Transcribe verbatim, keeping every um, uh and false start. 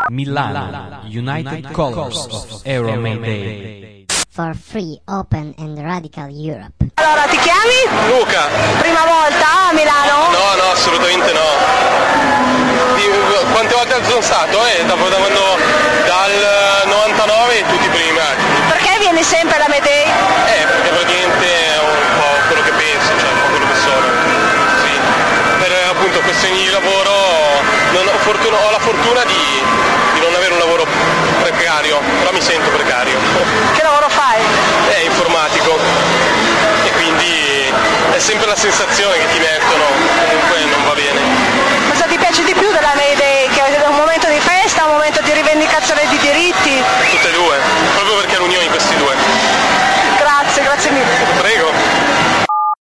Milano, United Colors of Euromayday. For free, open and radical Europe. Allora, ti chiami? Luca. Prima volta a Milano? No, no, assolutamente no. Di, quante volte sono stato? Eh, da, da quando, dal novantanove tutti i primi match. Perché vieni sempre alla Mayday? Eh, perché praticamente è un po' quello che penso, cioè un po' quello che sono. Sì. Per appunto questioni di lavoro non ho, fortuna, ho la fortuna di, di non avere un lavoro precario, però mi sento precario. Che lavoro fai? È informatico e quindi è sempre la sensazione che